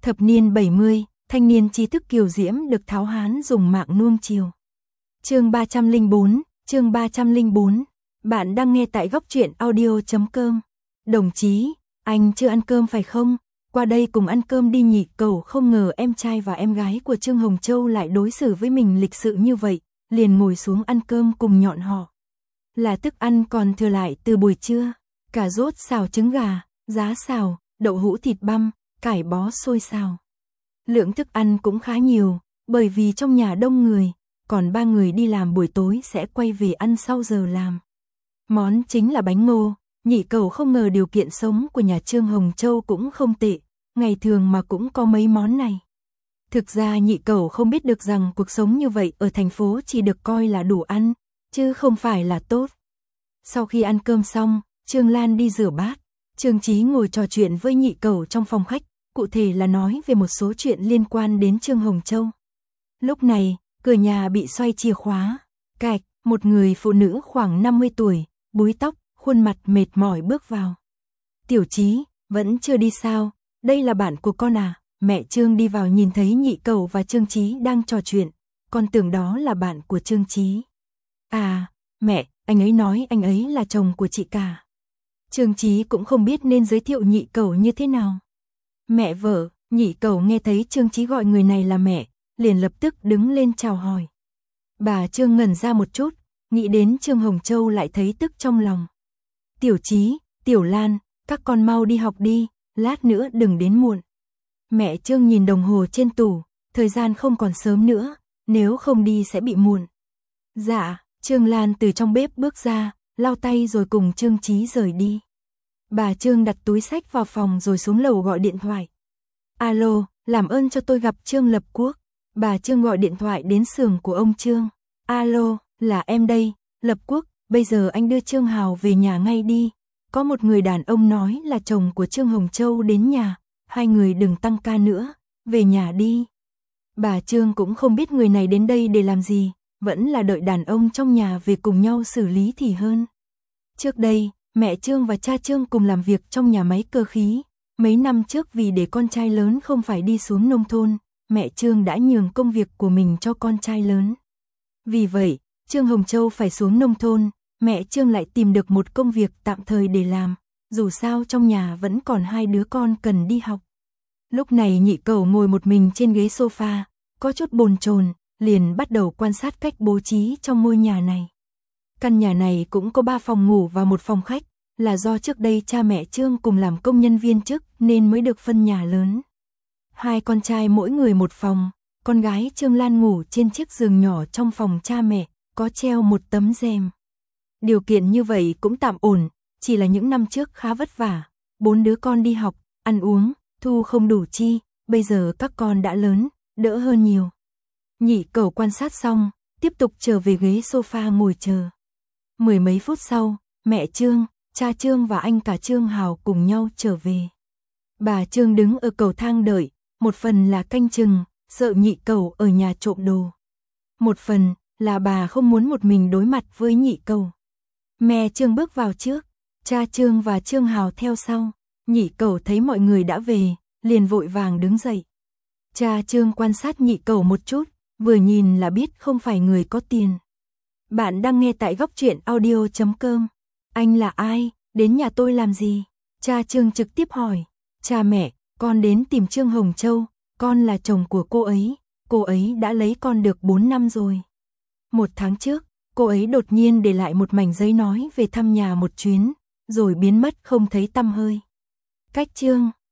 Thập niên 70, thanh niên trí thức kiều diễm được Tháo Hán dùng mạng nuông chiều. Chương 304. Bạn đang nghe tại góc truyện audio.com. Đồng chí, anh chưa ăn cơm phải không? Qua đây cùng ăn cơm đi nhị. Cẩu không ngờ em trai và em gái của Trương Hồng Châu lại đối xử với mình lịch sự như vậy, liền ngồi xuống ăn cơm cùng nhọn họ. Là thức ăn còn thừa lại từ buổi trưa, cà rốt xào trứng gà, giá xào, đậu hũ thịt băm, cải bó xôi xào. Lượng thức ăn cũng khá nhiều, bởi vì trong nhà đông người, còn 3 người đi làm buổi tối sẽ quay về ăn sau giờ làm. Món chính là bánh ngô. Nhị Cẩu không ngờ điều kiện sống của nhà Trương Hồng Châu cũng không tệ, ngày thường mà cũng có mấy món này. Thực ra Nhị Cẩu không biết được rằng cuộc sống như vậy ở thành phố chỉ được coi là đủ ăn, chứ không phải là tốt. Sau khi ăn cơm xong, Trương Lan đi rửa bát, Trương Chí ngồi trò chuyện với Nhị Cẩu trong phòng khách, cụ thể là nói về một số chuyện liên quan đến Trương Hồng Châu. Lúc này, cửa nhà bị xoay chìa khóa, cạch, một người phụ nữ khoảng 50 tuổi, búi tóc, khuôn mặt mệt mỏi bước vào. Tiểu Chí, vẫn chưa đi sao? Đây là bạn của con à? Mẹ Trương đi vào nhìn thấy Nhị Cẩu và Trương Chí đang trò chuyện, con tưởng đó là bạn của Trương Chí. À, mẹ, anh ấy nói anh ấy là chồng của chị cả. Trương Chí cũng không biết nên giới thiệu Nhị Cẩu như thế nào. Mẹ vợ. Nhị Cẩu nghe thấy Trương Chí gọi người này là mẹ, liền lập tức đứng lên chào hỏi. Bà Trương ngẩn ra một chút, nghĩ đến Trương Hồng Châu lại thấy tức trong lòng. Tiểu Chí, Tiểu Lan, các con mau đi học đi, lát nữa đừng đến muộn. Mẹ Trương nhìn đồng hồ trên tủ, thời gian không còn sớm nữa, nếu không đi sẽ bị muộn. Dạ. Trương Lan từ trong bếp bước ra, lau tay rồi cùng Trương Chí rời đi. Bà Trương đặt túi xách vào phòng rồi xuống lầu gọi điện thoại. Alo, làm ơn cho tôi gặp Trương Lập Quốc. Bà Trương gọi điện thoại đến xưởng của ông Trương. Alo, là em đây, Lập Quốc, bây giờ anh đưa Trương Hào về nhà ngay đi. Có một người đàn ông nói là chồng của Trương Hồng Châu đến nhà, hai người đừng tăng ca nữa, về nhà đi. Bà Trương cũng không biết người này đến đây để làm gì, vẫn là đợi đàn ông trong nhà về cùng nhau xử lý thì hơn. Trước đây, mẹ Trương và cha Trương cùng làm việc trong nhà máy cơ khí. Mấy năm trước vì để con trai lớn không phải đi xuống nông thôn, mẹ Trương đã nhường công việc của mình cho con trai lớn. Vì vậy, Trương Hồng Châu phải xuống nông thôn, mẹ Trương lại tìm được một công việc tạm thời để làm, dù sao trong nhà vẫn còn 2 đứa con cần đi học. Lúc này Nhị Cẩu ngồi một mình trên ghế sofa, có chút bồn chồn, liền bắt đầu quan sát cách bố trí trong ngôi nhà này. Căn nhà này cũng có 3 phòng ngủ và 1 phòng khách, là do trước đây cha mẹ Trương cùng làm công nhân viên chức nên mới được phân nhà lớn. 2 con trai mỗi người 1 phòng, con gái Trương Lan ngủ trên chiếc giường nhỏ trong phòng cha mẹ, có treo một tấm rèm. Điều kiện như vậy cũng tạm ổn, chỉ là những năm trước khá vất vả, 4 đứa con đi học, ăn uống, thu không đủ chi, bây giờ các con đã lớn, đỡ hơn nhiều. Nhị Cẩu quan sát xong, tiếp tục trở về ghế sofa ngồi chờ. 10 mấy phút sau, mẹ Trương, cha Trương và anh cả Trương Hào cùng nhau trở về. Bà Trương đứng ở cầu thang đợi, một phần là canh chừng, sợ Nhị Cẩu ở nhà trộm đồ. Một phần là bà không muốn một mình đối mặt với Nhị Cẩu. Mẹ Trương bước vào trước, cha Trương và Trương Hào theo sau. Nhị Cẩu thấy mọi người đã về, liền vội vàng đứng dậy. Cha Trương quan sát Nhị Cẩu một chút, vừa nhìn là biết không phải người có tiền. Bạn đang nghe tại góc truyện audio.com. Anh là ai, đến nhà tôi làm gì? Cha Trương trực tiếp hỏi. Cha mẹ, con đến tìm Trương Hồng Châu, con là chồng của cô ấy đã lấy con được 4 năm rồi. 1 tháng trước, cô ấy đột nhiên để lại một mảnh giấy nói về thăm nhà một chuyến, rồi biến mất không thấy tăm hơi. Cách Trương